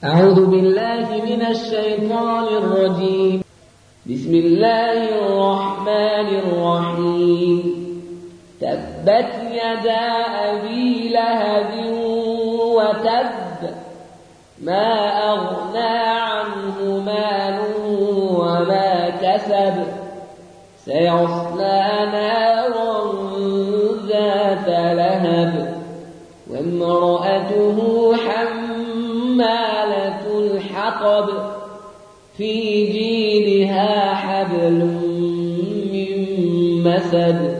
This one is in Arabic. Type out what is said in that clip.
أعوذ بالله من الشيطان الرجيم. بسم الله الرحمن الرحيم. تبت يدا أبي لهب وتب، ما أغنى عنه ماله وما كسب، سيصلى نارا ذات لهب وامرأته حمالة الحطب، في جيدها حبل من مسد.